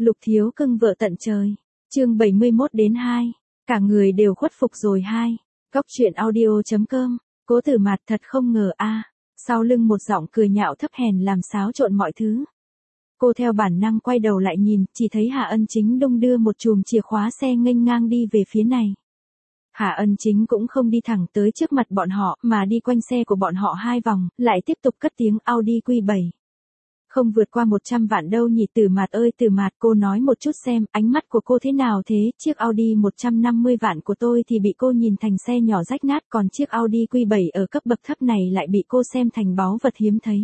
Lục thiếu cưng vợ tận trời. Chương 71-2. Cả người đều khuất phục rồi hai. Góc truyện audio.com. Cố Tử Mạt thật không ngờ a. Sau lưng một giọng cười nhạo thấp hèn làm xáo trộn mọi thứ. Cô theo bản năng quay đầu lại nhìn, chỉ thấy Hạ Ân Chính đung đưa một chùm chìa khóa xe nghênh ngang đi về phía này. Hạ Ân Chính cũng không đi thẳng tới trước mặt bọn họ, mà đi quanh xe của bọn họ 2 vòng, lại tiếp tục cất tiếng Audi Q7. Không vượt qua 100 vạn đâu nhỉ Tử Mạt ơi Tử Mạt, cô nói một chút xem, ánh mắt của cô thế nào thế, chiếc Audi 150 vạn của tôi thì bị cô nhìn thành xe nhỏ rách nát, còn chiếc Audi Q7 ở cấp bậc thấp này lại bị cô xem thành báu vật hiếm thấy.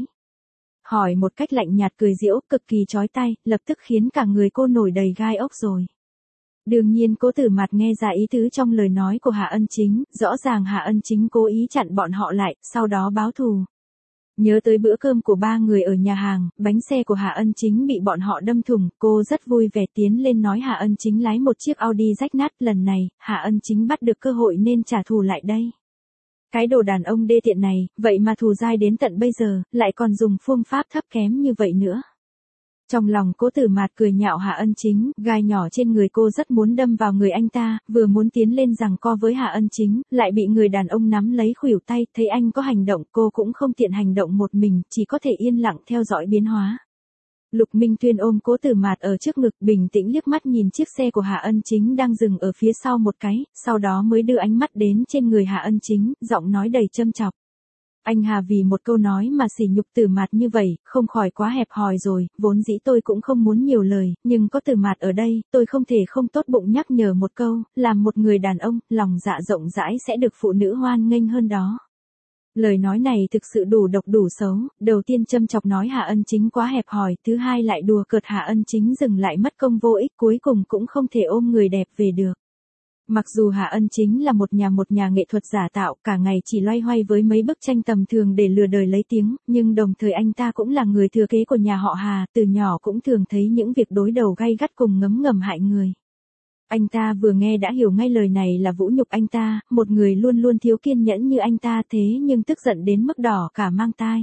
Hỏi một cách lạnh nhạt cười giễu, cực kỳ chói tai, lập tức khiến cả người cô nổi đầy gai ốc rồi. Đương nhiên Cố Tử Mạt nghe ra ý tứ trong lời nói của Hạ Ân Chính, rõ ràng Hạ Ân Chính cố ý chặn bọn họ lại, sau đó báo thù. Nhớ tới bữa cơm của 3 người ở nhà hàng, bánh xe của Hạ Ân Chính bị bọn họ đâm thủng, cô rất vui vẻ tiến lên nói Hạ Ân Chính lái một chiếc Audi rách nát, lần này, Hạ Ân Chính bắt được cơ hội nên trả thù lại đây. Cái đồ đàn ông đê tiện này, vậy mà thù dai đến tận bây giờ, lại còn dùng phương pháp thấp kém như vậy nữa. Trong lòng Cố Tử Mạt cười nhạo Hạ Ân Chính, gai nhỏ trên người cô rất muốn đâm vào người anh ta, vừa muốn tiến lên giằng co với Hạ Ân Chính, lại bị người đàn ông nắm lấy khuỷu tay, thấy anh có hành động, cô cũng không tiện hành động một mình, chỉ có thể yên lặng theo dõi biến hóa. Lục Minh Tuyên ôm Cố Tử Mạt ở trước ngực, bình tĩnh liếc mắt nhìn chiếc xe của Hạ Ân Chính đang dừng ở phía sau một cái, sau đó mới đưa ánh mắt đến trên người Hạ Ân Chính, giọng nói đầy châm chọc. Anh Hà vì một câu nói mà sỉ nhục Tử Mạt như vậy, không khỏi quá hẹp hòi rồi, vốn dĩ tôi cũng không muốn nhiều lời, nhưng có Tử Mạt ở đây, tôi không thể không tốt bụng nhắc nhở một câu, làm một người đàn ông, lòng dạ rộng rãi sẽ được phụ nữ hoan nghênh hơn đó. Lời nói này thực sự đủ độc đủ xấu, đầu tiên châm chọc nói Hạ Ân Chính quá hẹp hòi, thứ hai lại đùa cợt Hạ Ân Chính dừng lại mất công vô ích, cuối cùng cũng không thể ôm người đẹp về được. Mặc dù Hạ Ân Chính là một nhà nghệ thuật giả tạo, cả ngày chỉ loay hoay với mấy bức tranh tầm thường để lừa đời lấy tiếng, nhưng đồng thời anh ta cũng là người thừa kế của nhà họ Hà, từ nhỏ cũng thường thấy những việc đối đầu gay gắt cùng ngấm ngầm hại người. Anh ta vừa nghe đã hiểu ngay lời này là vũ nhục anh ta, một người luôn luôn thiếu kiên nhẫn như anh ta thế nhưng tức giận đến mức đỏ cả mang tai.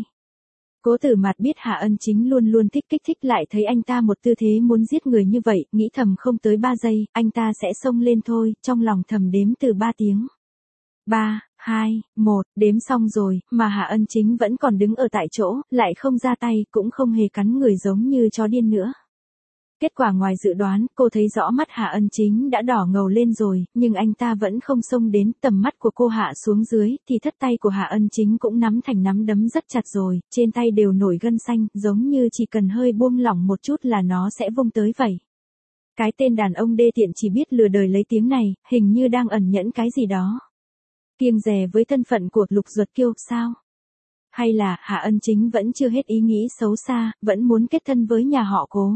Cố Tử Mạt biết Hạ Ân Chính luôn luôn thích kích thích, lại thấy anh ta một tư thế muốn giết người như vậy, nghĩ thầm không tới 3 giây, anh ta sẽ xông lên thôi, trong lòng thầm đếm từ 3 tiếng. 3, 2, 1, đếm xong rồi, mà Hạ Ân Chính vẫn còn đứng ở tại chỗ, lại không ra tay, cũng không hề cắn người giống như chó điên nữa. Kết quả ngoài dự đoán, cô thấy rõ mắt Hạ Ân Chính đã đỏ ngầu lên rồi, nhưng anh ta vẫn không xông đến, tầm mắt của cô hạ xuống dưới, thì thất tay của Hạ Ân Chính cũng nắm thành nắm đấm rất chặt rồi, trên tay đều nổi gân xanh, giống như chỉ cần hơi buông lỏng một chút là nó sẽ vung tới vậy. Cái tên đàn ông đê tiện chỉ biết lừa đời lấy tiếng này, hình như đang ẩn nhẫn cái gì đó. Kiêng dè với thân phận của Lục Duật Kiêu, sao? Hay là Hạ Ân Chính vẫn chưa hết ý nghĩ xấu xa, vẫn muốn kết thân với nhà họ Cố?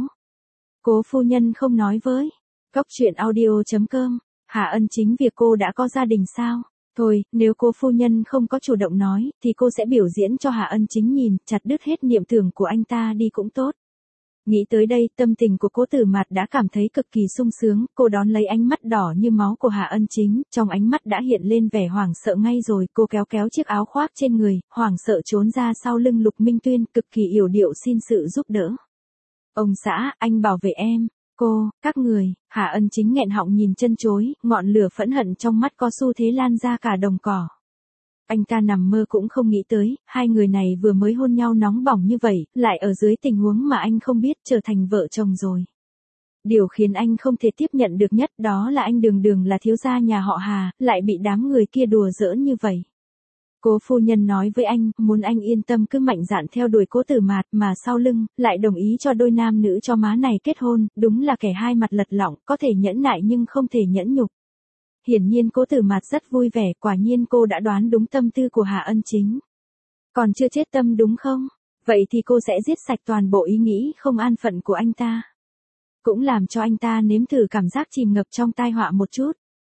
Cố phu nhân không nói với. Góc truyện audio.com. Hạ Ân Chính việc cô đã có gia đình sao? Thôi, nếu cô phu nhân không có chủ động nói, thì cô sẽ biểu diễn cho Hạ Ân Chính nhìn, chặt đứt hết niệm tưởng của anh ta đi cũng tốt. Nghĩ tới đây, tâm tình của Cố Tử Mạt đã cảm thấy cực kỳ sung sướng, cô đón lấy ánh mắt đỏ như máu của Hạ Ân Chính, trong ánh mắt đã hiện lên vẻ hoảng sợ ngay rồi, cô kéo kéo chiếc áo khoác trên người, hoảng sợ trốn ra sau lưng Lục Minh Tuyên, cực kỳ yểu điệu xin sự giúp đỡ. Ông xã, anh bảo vệ em. Cô, các người, Hạ Ân Chính nghẹn họng nhìn chân chối, ngọn lửa phẫn hận trong mắt có xu thế lan ra cả đồng cỏ. Anh ta nằm mơ cũng không nghĩ tới, hai người này vừa mới hôn nhau nóng bỏng như vậy, lại ở dưới tình huống mà anh không biết trở thành vợ chồng rồi. Điều khiến anh không thể tiếp nhận được nhất đó là anh đường đường là thiếu gia nhà họ Hà, lại bị đám người kia đùa giỡn như vậy. Cố phu nhân nói với anh, muốn anh yên tâm cứ mạnh dạn theo đuổi Cố Tử Mạt, mà sau lưng, lại đồng ý cho đôi nam nữ cho má này kết hôn, đúng là kẻ hai mặt lật lọng, có thể nhẫn nại nhưng không thể nhẫn nhục. Hiển nhiên Cố Tử Mạt rất vui vẻ, quả nhiên cô đã đoán đúng tâm tư của Hạ Ân Chính. Còn chưa chết tâm đúng không? Vậy thì cô sẽ giết sạch toàn bộ ý nghĩ không an phận của anh ta. Cũng làm cho anh ta nếm thử cảm giác chìm ngập trong tai họa một chút.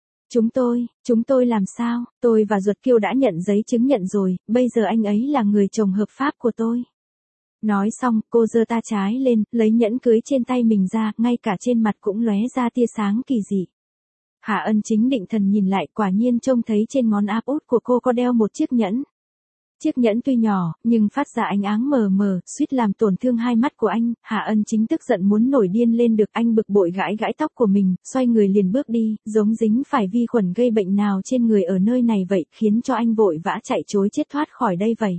Chúng tôi làm sao? Tôi và Duật Kiêu đã nhận giấy chứng nhận rồi, bây giờ anh ấy là người chồng hợp pháp của tôi. Nói xong, cô giơ tay trái lên, lấy nhẫn cưới trên tay mình ra, ngay cả trên mặt cũng lóe ra tia sáng kỳ dị. Hạ Ân Chính định thần nhìn lại, quả nhiên trông thấy trên ngón áp út của cô có đeo một chiếc nhẫn. Chiếc nhẫn tuy nhỏ, nhưng phát ra ánh áng mờ mờ, suýt làm tổn thương hai mắt của anh. Hạ Ân Chính tức giận muốn nổi điên lên được, anh bực bội gãi gãi tóc của mình, xoay người liền bước đi, giống dính phải vi khuẩn gây bệnh nào trên người ở nơi này vậy, khiến cho anh vội vã chạy trối chết thoát khỏi đây vậy.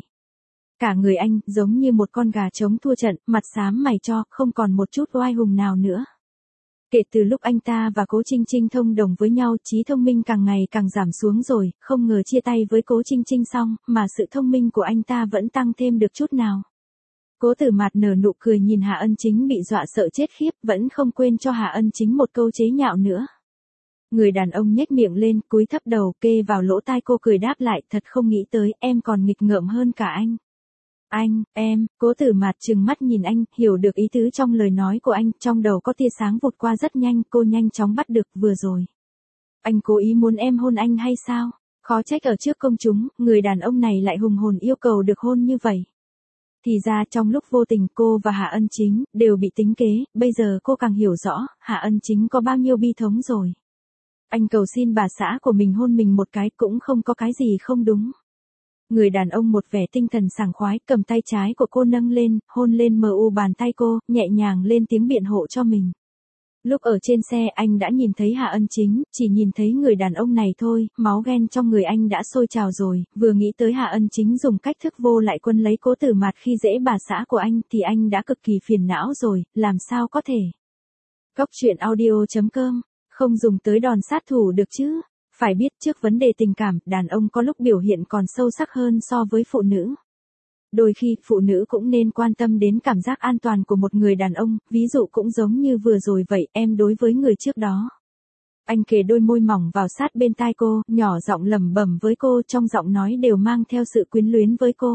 Cả người anh, giống như một con gà trống thua trận, mặt xám mày cho, không còn một chút oai hùng nào nữa. Kể từ lúc anh ta và Cố Trinh Trinh thông đồng với nhau, trí thông minh càng ngày càng giảm xuống rồi, không ngờ chia tay với Cố Trinh Trinh xong, mà sự thông minh của anh ta vẫn tăng thêm được chút nào. Cố Tử Mạt nở nụ cười nhìn Hạ Ân Chính bị dọa sợ chết khiếp, vẫn không quên cho Hạ Ân Chính một câu chế nhạo nữa. Người đàn ông nhếch miệng lên, cúi thấp đầu, kê vào lỗ tai cô cười đáp lại, thật không nghĩ tới, em còn nghịch ngợm hơn cả anh. Anh, em, Cố Tử Mạt trừng mắt nhìn anh, hiểu được ý tứ trong lời nói của anh, trong đầu có tia sáng vụt qua rất nhanh, cô nhanh chóng bắt được, vừa rồi. Anh cố ý muốn em hôn anh hay sao? Khó trách ở trước công chúng, người đàn ông này lại hùng hồn yêu cầu được hôn như vậy. Thì ra trong lúc vô tình cô và Hạ Ân Chính đều bị tính kế, bây giờ cô càng hiểu rõ, Hạ Ân Chính có bao nhiêu bi thống rồi. Anh cầu xin bà xã của mình hôn mình một cái cũng không có cái gì không đúng. Người đàn ông một vẻ tinh thần sảng khoái, cầm tay trái của cô nâng lên, hôn lên mu bàn tay cô, nhẹ nhàng lên tiếng biện hộ cho mình. Lúc ở trên xe anh đã nhìn thấy Hạ Ân Chính, chỉ nhìn thấy người đàn ông này thôi, máu ghen trong người anh đã sôi trào rồi, vừa nghĩ tới Hạ Ân Chính dùng cách thức vô lại quân lấy Cố Tử Mạt khi dễ bà xã của anh thì anh đã cực kỳ phiền não rồi, làm sao có thể. Góc truyện audio.com, không dùng tới đòn sát thủ được chứ. Phải biết trước vấn đề tình cảm, đàn ông có lúc biểu hiện còn sâu sắc hơn so với phụ nữ. Đôi khi, phụ nữ cũng nên quan tâm đến cảm giác an toàn của một người đàn ông, ví dụ cũng giống như vừa rồi vậy, em đối với người trước đó. Anh kề đôi môi mỏng vào sát bên tai cô, nhỏ giọng lẩm bẩm với cô, trong giọng nói đều mang theo sự quyến luyến với cô.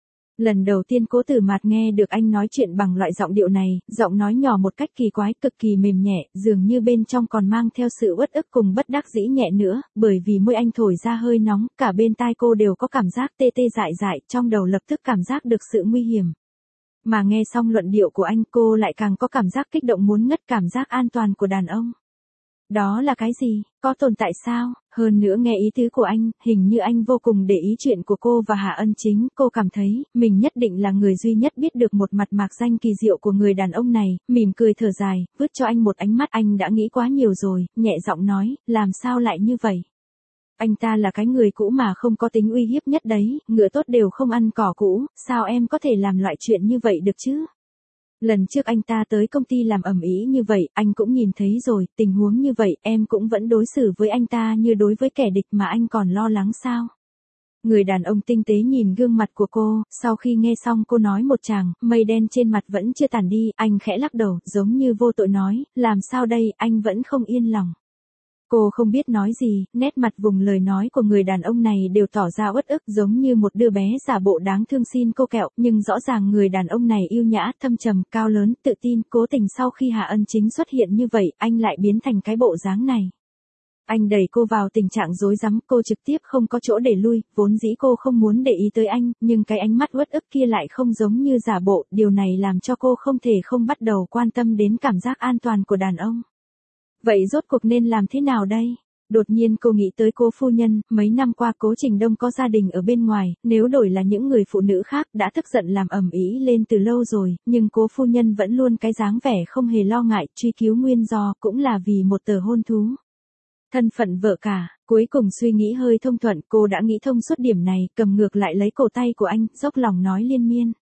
Lần đầu tiên Cố Tử Mạt nghe được anh nói chuyện bằng loại giọng điệu này, giọng nói nhỏ một cách kỳ quái, cực kỳ mềm nhẹ, dường như bên trong còn mang theo sự uất ức cùng bất đắc dĩ nhẹ nữa, bởi vì môi anh thổi ra hơi nóng, cả bên tai cô đều có cảm giác tê tê dại dại, trong đầu lập tức cảm giác được sự nguy hiểm. Mà nghe xong luận điệu của anh, cô lại càng có cảm giác kích động muốn ngất, cảm giác an toàn của đàn ông. Đó là cái gì? Có tồn tại sao? Hơn nữa nghe ý tứ của anh, hình như anh vô cùng để ý chuyện của cô và Hạ Ân Chính, cô cảm thấy, mình nhất định là người duy nhất biết được một mặt mạc danh kỳ diệu của người đàn ông này, mỉm cười thở dài, vứt cho anh một ánh mắt, anh đã nghĩ quá nhiều rồi, nhẹ giọng nói, làm sao lại như vậy? Anh ta là cái người cũ mà không có tính uy hiếp nhất đấy, ngựa tốt đều không ăn cỏ cũ, sao em có thể làm loại chuyện như vậy được chứ? Lần trước anh ta tới công ty làm ầm ĩ như vậy, anh cũng nhìn thấy rồi, tình huống như vậy, em cũng vẫn đối xử với anh ta như đối với kẻ địch mà anh còn lo lắng sao? Người đàn ông tinh tế nhìn gương mặt của cô, sau khi nghe xong cô nói một tràng, mây đen trên mặt vẫn chưa tản đi, anh khẽ lắc đầu, giống như vô tội nói, làm sao đây, anh vẫn không yên lòng. Cô không biết nói gì, nét mặt vùng lời nói của người đàn ông này đều tỏ ra uất ức giống như một đứa bé giả bộ đáng thương xin cô kẹo, nhưng rõ ràng người đàn ông này yêu nhã, thâm trầm, cao lớn, tự tin, cố tình sau khi Hạ Ân Chính xuất hiện như vậy, anh lại biến thành cái bộ dáng này. Anh đẩy cô vào tình trạng rối rắm, cô trực tiếp không có chỗ để lui, vốn dĩ cô không muốn để ý tới anh, nhưng cái ánh mắt uất ức kia lại không giống như giả bộ, điều này làm cho cô không thể không bắt đầu quan tâm đến cảm giác an toàn của đàn ông. Vậy rốt cuộc nên làm thế nào đây? Đột nhiên cô nghĩ tới Cố phu nhân, mấy năm qua Cố Trình Đông có gia đình ở bên ngoài, nếu đổi là những người phụ nữ khác đã tức giận làm ầm ĩ lên từ lâu rồi, nhưng Cố phu nhân vẫn luôn cái dáng vẻ không hề lo ngại, truy cứu nguyên do cũng là vì một tờ hôn thú. Thân phận vợ cả, cuối cùng suy nghĩ hơi thông thuận, cô đã nghĩ thông suốt điểm này, cầm ngược lại lấy cổ tay của anh, dốc lòng nói liên miên.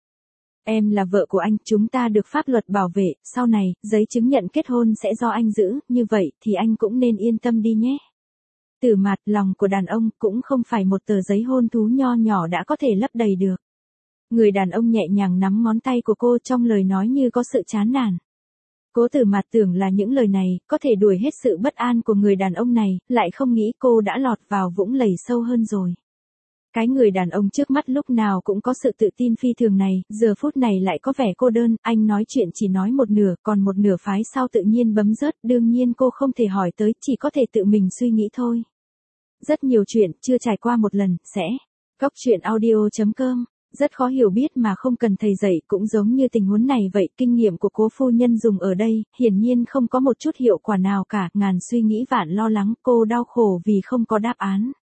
Em là vợ của anh, chúng ta được pháp luật bảo vệ, sau này, giấy chứng nhận kết hôn sẽ do anh giữ, như vậy thì anh cũng nên yên tâm đi nhé. Tử Mạt, lòng của đàn ông cũng không phải một tờ giấy hôn thú nho nhỏ đã có thể lấp đầy được. Người đàn ông nhẹ nhàng nắm ngón tay của cô trong lời nói như có sự chán nản. Cố Tử Mạt tưởng là những lời này có thể đuổi hết sự bất an của người đàn ông này, lại không nghĩ cô đã lọt vào vũng lầy sâu hơn rồi. Cái người đàn ông trước mắt lúc nào cũng có sự tự tin phi thường này, giờ phút này lại có vẻ cô đơn, anh nói chuyện chỉ nói một nửa, còn một nửa phái sau tự nhiên bấm rớt, đương nhiên cô không thể hỏi tới, chỉ có thể tự mình suy nghĩ thôi. Rất nhiều chuyện, chưa trải qua một lần, sẽ. Góc truyện audio.com, rất khó hiểu biết mà không cần thầy dạy, cũng giống như tình huống này vậy, kinh nghiệm của Cố phu nhân dùng ở đây, hiển nhiên không có một chút hiệu quả nào cả, ngàn suy nghĩ vạn lo lắng, cô đau khổ vì không có đáp án.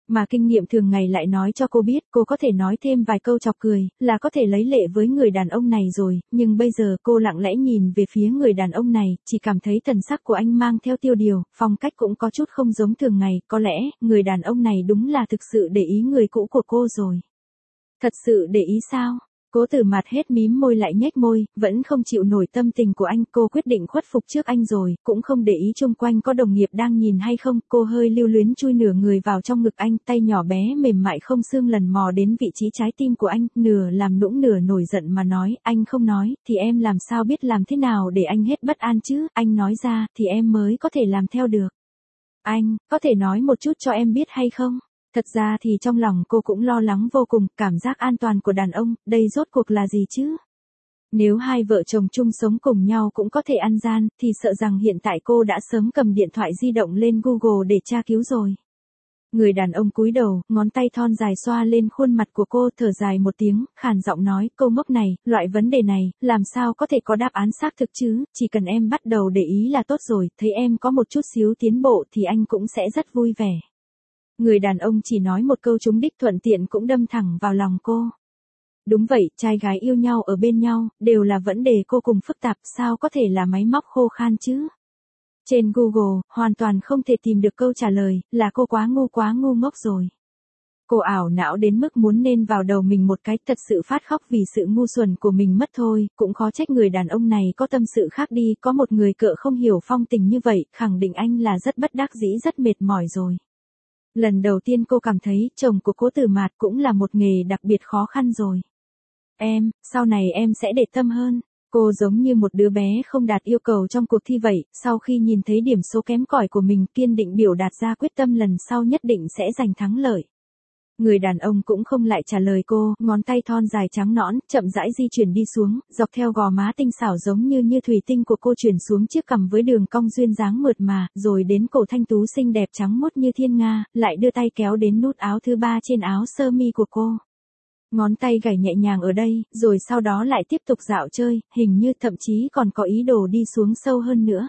Mà kinh nghiệm thường ngày lại nói cho cô biết, cô có thể nói thêm vài câu chọc cười, là có thể lấy lệ với người đàn ông này rồi, nhưng bây giờ cô lặng lẽ nhìn về phía người đàn ông này, chỉ cảm thấy thần sắc của anh mang theo tiêu điều, phong cách cũng có chút không giống thường ngày, có lẽ, người đàn ông này đúng là thực sự để ý người cũ của cô rồi. Thật sự để ý sao? Cố Tử Mạt hết mím môi lại nhếch môi, vẫn không chịu nổi tâm tình của anh, cô quyết định khuất phục trước anh rồi, cũng không để ý xung quanh có đồng nghiệp đang nhìn hay không, cô hơi lưu luyến chui nửa người vào trong ngực anh, tay nhỏ bé mềm mại không xương lần mò đến vị trí trái tim của anh, nửa làm nũng nửa nổi giận mà nói, anh không nói, thì em làm sao biết làm thế nào để anh hết bất an chứ, anh nói ra, thì em mới có thể làm theo được. Anh, có thể nói một chút cho em biết hay không? Thật ra thì trong lòng cô cũng lo lắng vô cùng, cảm giác an toàn của đàn ông, đây rốt cuộc là gì chứ? Nếu hai vợ chồng chung sống cùng nhau cũng có thể ăn gian, thì sợ rằng hiện tại cô đã sớm cầm điện thoại di động lên Google để tra cứu rồi. Người đàn ông cúi đầu, ngón tay thon dài xoa lên khuôn mặt của cô, thở dài một tiếng, khàn giọng nói, câu ngốc này, loại vấn đề này, làm sao có thể có đáp án xác thực chứ, chỉ cần em bắt đầu để ý là tốt rồi, thấy em có một chút xíu tiến bộ thì anh cũng sẽ rất vui vẻ. Người đàn ông chỉ nói một câu trúng đích, thuận tiện cũng đâm thẳng vào lòng cô. Đúng vậy, trai gái yêu nhau ở bên nhau, đều là vấn đề vô cùng phức tạp, sao có thể là máy móc khô khan chứ? Trên Google, hoàn toàn không thể tìm được câu trả lời, là cô quá ngu ngốc rồi. Cô ảo não đến mức muốn nên vào đầu mình một cái, thật sự phát khóc vì sự ngu xuẩn của mình mất thôi, cũng khó trách người đàn ông này có tâm sự khác đi, có một người cợ không hiểu phong tình như vậy, khẳng định anh là rất bất đắc dĩ rất mệt mỏi rồi. Lần đầu tiên cô cảm thấy chồng của Cố Tử Mạt cũng là một nghề đặc biệt khó khăn rồi. Em, sau này em sẽ để tâm hơn. Cô giống như một đứa bé không đạt yêu cầu trong cuộc thi vậy, sau khi nhìn thấy điểm số kém cỏi của mình kiên định biểu đạt ra quyết tâm lần sau nhất định sẽ giành thắng lợi. Người đàn ông cũng không lại trả lời cô, ngón tay thon dài trắng nõn, chậm rãi di chuyển đi xuống, dọc theo gò má tinh xảo giống như thủy tinh của cô chuyển xuống chiếc cằm với đường cong duyên dáng mượt mà, rồi đến cổ thanh tú xinh đẹp trắng muốt như thiên nga, lại đưa tay kéo đến nút áo thứ 3 trên áo sơ mi của cô. Ngón tay gảy nhẹ nhàng ở đây, rồi sau đó lại tiếp tục dạo chơi, hình như thậm chí còn có ý đồ đi xuống sâu hơn nữa.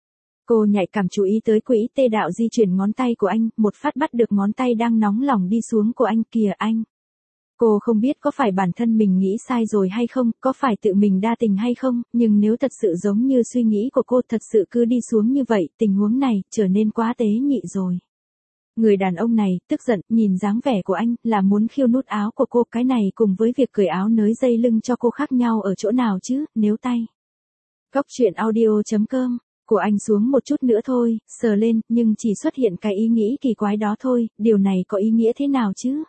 Cô nhạy cảm chú ý tới quỹ tê đạo di chuyển ngón tay của anh, một phát bắt được ngón tay đang nóng lòng đi xuống của anh, kìa anh. Cô không biết có phải bản thân mình nghĩ sai rồi hay không, có phải tự mình đa tình hay không, nhưng nếu thật sự giống như suy nghĩ của cô thật sự cứ đi xuống như vậy, tình huống này trở nên quá tế nhị rồi. Người đàn ông này, tức giận, nhìn dáng vẻ của anh, là muốn khiêu nút áo của cô, cái này cùng với việc cởi áo nới dây lưng cho cô khác nhau ở chỗ nào chứ, nếu tay. Góc truyện audio.com, của anh xuống một chút nữa thôi, sờ lên, nhưng chỉ xuất hiện cái ý nghĩ kỳ quái đó thôi, điều này có ý nghĩa thế nào chứ?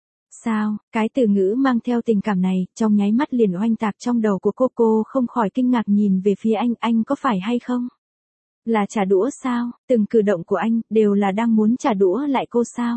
Sao, cái từ ngữ mang theo tình cảm này, trong nháy mắt liền oanh tạc trong đầu của cô không khỏi kinh ngạc nhìn về phía anh có phải hay không? Là trả đũa sao, từng cử động của anh, đều là đang muốn trả đũa lại cô sao?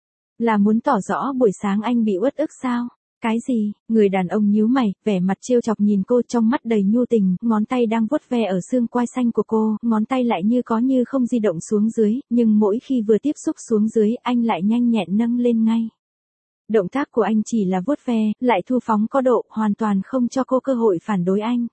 Là muốn tỏ rõ buổi sáng anh bị uất ức sao? Cái gì? Người đàn ông nhíu mày, vẻ mặt trêu chọc nhìn cô trong mắt đầy nhu tình, ngón tay đang vuốt ve ở xương quai xanh của cô, ngón tay lại như có như không di động xuống dưới, nhưng mỗi khi vừa tiếp xúc xuống dưới, anh lại nhanh nhẹn nâng lên ngay. Động tác của anh chỉ là vuốt ve, lại thu phóng có độ, hoàn toàn không cho cô cơ hội phản đối anh.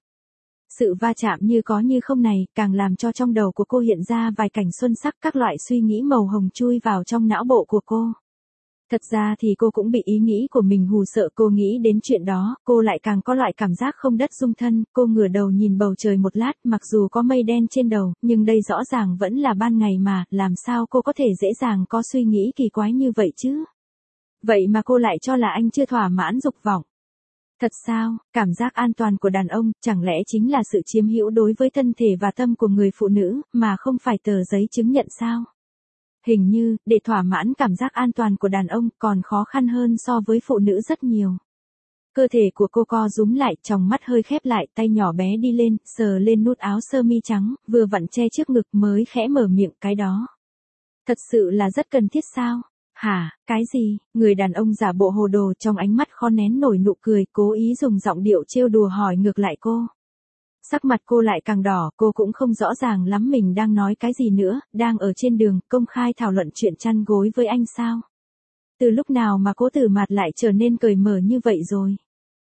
Sự va chạm như có như không này, càng làm cho trong đầu của cô hiện ra vài cảnh xuân sắc, các loại suy nghĩ màu hồng chui vào trong não bộ của cô. Thật ra thì cô cũng bị ý nghĩ của mình hù sợ, cô nghĩ đến chuyện đó, cô lại càng có loại cảm giác không đất dung thân, cô ngửa đầu nhìn bầu trời một lát, mặc dù có mây đen trên đầu, nhưng đây rõ ràng vẫn là ban ngày mà, làm sao cô có thể dễ dàng có suy nghĩ kỳ quái như vậy chứ? Vậy mà cô lại cho là anh chưa thỏa mãn dục vọng. Thật sao, cảm giác an toàn của đàn ông, chẳng lẽ chính là sự chiếm hữu đối với thân thể và tâm của người phụ nữ, mà không phải tờ giấy chứng nhận sao? Hình như, để thỏa mãn cảm giác an toàn của đàn ông còn khó khăn hơn so với phụ nữ rất nhiều. Cơ thể của cô co rúm lại, tròng mắt hơi khép lại, tay nhỏ bé đi lên, sờ lên nút áo sơ mi trắng, vừa vặn che trước ngực mới khẽ mở miệng, cái đó. Thật sự là rất cần thiết sao? Hả, cái gì? Người đàn ông giả bộ hồ đồ, trong ánh mắt khó nén nổi nụ cười, cố ý dùng giọng điệu trêu đùa hỏi ngược lại cô. Sắc mặt cô lại càng đỏ, cô cũng không rõ ràng lắm mình đang nói cái gì nữa, đang ở trên đường, công khai thảo luận chuyện chăn gối với anh sao? Từ lúc nào mà Cố Tử Mạt lại trở nên cởi mở như vậy rồi?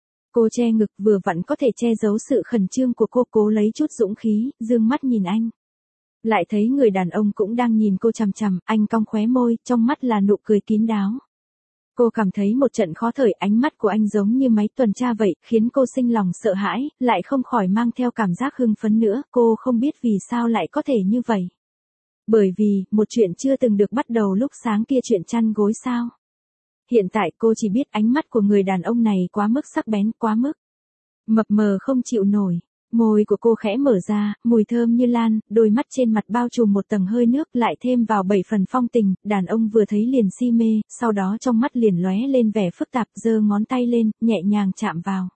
Cô che ngực, vừa vặn có thể che giấu sự khẩn trương của cô, cố lấy chút dũng khí, dương mắt nhìn anh. Lại thấy người đàn ông cũng đang nhìn cô chằm chằm, anh cong khóe môi, trong mắt là nụ cười kín đáo. Cô cảm thấy một trận khó thở, ánh mắt của anh giống như máy tuần tra vậy, khiến cô sinh lòng sợ hãi, lại không khỏi mang theo cảm giác hưng phấn nữa, cô không biết vì sao lại có thể như vậy. Bởi vì, một chuyện chưa từng được bắt đầu lúc sáng kia, chuyện chăn gối sao. Hiện tại cô chỉ biết ánh mắt của người đàn ông này quá mức sắc bén, quá mức mập mờ không chịu nổi. Môi của cô khẽ mở ra, mùi thơm như lan, đôi mắt trên mặt bao trùm một tầng hơi nước, lại thêm vào 7 phần phong tình, đàn ông vừa thấy liền si mê, sau đó trong mắt liền lóe lên vẻ phức tạp, giơ ngón tay lên, nhẹ nhàng chạm vào.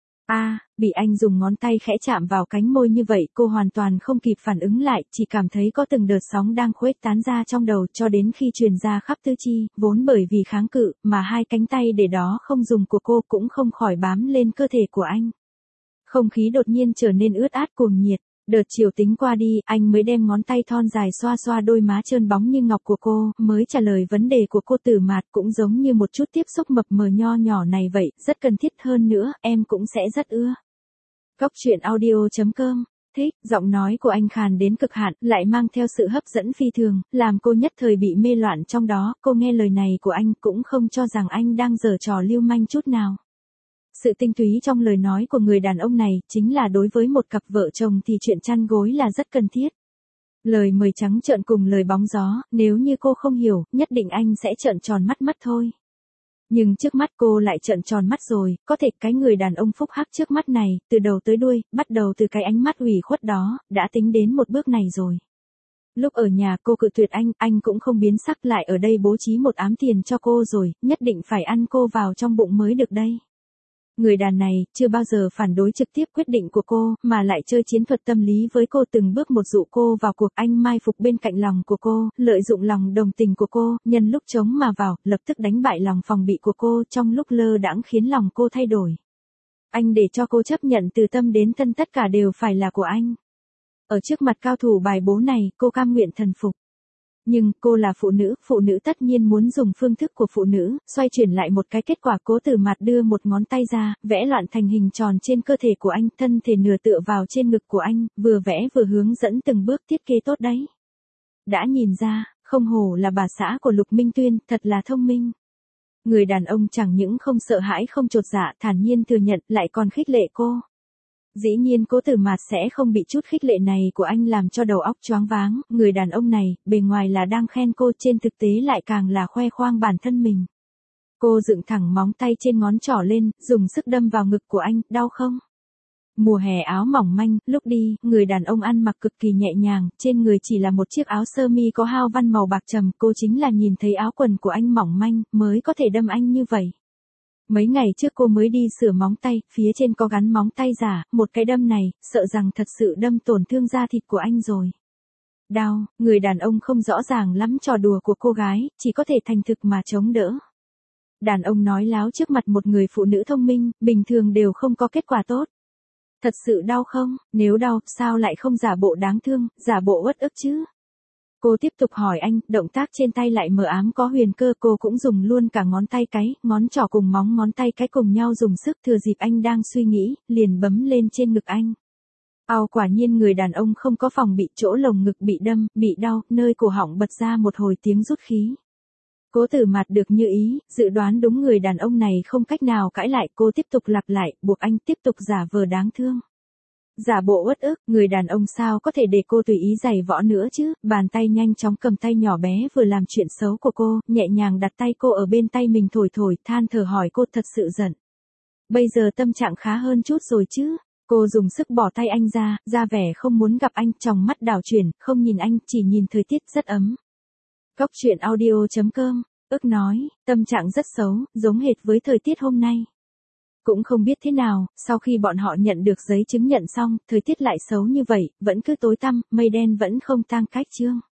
Bị anh dùng ngón tay khẽ chạm vào cánh môi như vậy, cô hoàn toàn không kịp phản ứng lại, chỉ cảm thấy có từng đợt sóng đang khuếch tán ra trong đầu, cho đến khi truyền ra khắp tứ chi, vốn bởi vì kháng cự, mà hai cánh tay để đó không dùng của cô cũng không khỏi bám lên cơ thể của anh. Không khí đột nhiên trở nên ướt át cuồng nhiệt. Đợt chiều tính qua đi, anh mới đem ngón tay thon dài xoa xoa đôi má trơn bóng như ngọc của cô, mới trả lời vấn đề của cô. Tử Mạt, cũng giống như một chút tiếp xúc mập mờ nho nhỏ này vậy, rất cần thiết, hơn nữa, em cũng sẽ rất ưa. Góc truyện audio.com. Thích, giọng nói của anh khàn đến cực hạn, lại mang theo sự hấp dẫn phi thường, làm cô nhất thời bị mê loạn trong đó. Cô nghe lời này của anh cũng không cho rằng anh đang giở trò lưu manh chút nào. Sự tinh túy trong lời nói của người đàn ông này, chính là đối với một cặp vợ chồng thì chuyện chăn gối là rất cần thiết. Lời mời trắng trợn cùng lời bóng gió, nếu như cô không hiểu, nhất định anh sẽ trợn tròn mắt thôi. Nhưng trước mắt cô lại trợn tròn mắt rồi, có thể cái người đàn ông phúc hắc trước mắt này, từ đầu tới đuôi, bắt đầu từ cái ánh mắt ủy khuất đó, đã tính đến một bước này rồi. Lúc ở nhà cô cự tuyệt anh cũng không biến sắc, lại ở đây bố trí một ám tiền cho cô rồi, nhất định phải ăn cô vào trong bụng mới được đây. Người đàn này, chưa bao giờ phản đối trực tiếp quyết định của cô, mà lại chơi chiến thuật tâm lý với cô, từng bước một dụ cô vào cuộc. Anh mai phục bên cạnh lòng của cô, lợi dụng lòng đồng tình của cô, nhân lúc trống mà vào, lập tức đánh bại lòng phòng bị của cô, trong lúc lơ đãng khiến lòng cô thay đổi. Anh để cho cô chấp nhận từ tâm đến thân tất cả đều phải là của anh. Ở trước mặt cao thủ bài bố này, cô cam nguyện thần phục. Nhưng, cô là phụ nữ tất nhiên muốn dùng phương thức của phụ nữ, xoay chuyển lại một cái kết quả. Cố Tử Mạt đưa một ngón tay ra, vẽ loạn thành hình tròn trên cơ thể của anh, thân thể nửa tựa vào trên ngực của anh, vừa vẽ vừa hướng dẫn từng bước thiết kế tốt đấy. Đã nhìn ra, không hổ là bà xã của Lục Minh Tuyên, thật là thông minh. Người đàn ông chẳng những không sợ hãi không chột dạ, thản nhiên thừa nhận, lại còn khích lệ cô. Dĩ nhiên Cố Tử Mạt sẽ không bị chút khích lệ này của anh làm cho đầu óc choáng váng, người đàn ông này, bề ngoài là đang khen cô, trên thực tế lại càng là khoe khoang bản thân mình. Cô dựng thẳng móng tay trên ngón trỏ lên, dùng sức đâm vào ngực của anh, đau không? Mùa hè áo mỏng manh, lúc đi, người đàn ông ăn mặc cực kỳ nhẹ nhàng, trên người chỉ là một chiếc áo sơ mi có hao văn màu bạc trầm, cô chính là nhìn thấy áo quần của anh mỏng manh, mới có thể đâm anh như vậy. Mấy ngày trước cô mới đi sửa móng tay, phía trên có gắn móng tay giả, một cái đâm này, sợ rằng thật sự đâm tổn thương da thịt của anh rồi. Đau, người đàn ông không rõ ràng lắm trò đùa của cô gái, chỉ có thể thành thực mà chống đỡ. Đàn ông nói láo trước mặt một người phụ nữ thông minh, bình thường đều không có kết quả tốt. Thật sự đau không? Nếu đau, sao lại không giả bộ đáng thương, giả bộ uất ức chứ? Cô tiếp tục hỏi anh, động tác trên tay lại mờ ám có huyền cơ, cô cũng dùng luôn cả ngón tay cái, ngón trỏ cùng móng ngón tay cái cùng nhau dùng sức, thừa dịp anh đang suy nghĩ, liền bấm lên trên ngực anh. Quả nhiên người đàn ông không có phòng bị, chỗ lồng ngực bị đâm, bị đau, nơi cổ họng bật ra một hồi tiếng rút khí. Cố Tử Mạt được như ý, dự đoán đúng, người đàn ông này không cách nào cãi lại, cô tiếp tục lặp lại, buộc anh tiếp tục giả vờ đáng thương. Giả bộ uất ức, người đàn ông sao có thể để cô tùy ý giày võ nữa chứ, bàn tay nhanh chóng cầm tay nhỏ bé vừa làm chuyện xấu của cô, nhẹ nhàng đặt tay cô ở bên tay mình thổi thổi, than thở hỏi cô thật sự giận. Bây giờ tâm trạng khá hơn chút rồi chứ? Cô dùng sức bỏ tay anh ra vẻ không muốn gặp anh, tròng mắt đảo chuyển, không nhìn anh, chỉ nhìn thời tiết rất ấm. Góc truyện audio.com, ức nói, tâm trạng rất xấu, giống hệt với thời tiết hôm nay. Cũng không biết thế nào, sau khi bọn họ nhận được giấy chứng nhận xong, thời tiết lại xấu như vậy, vẫn cứ tối tăm, mây đen vẫn không tan cách chương.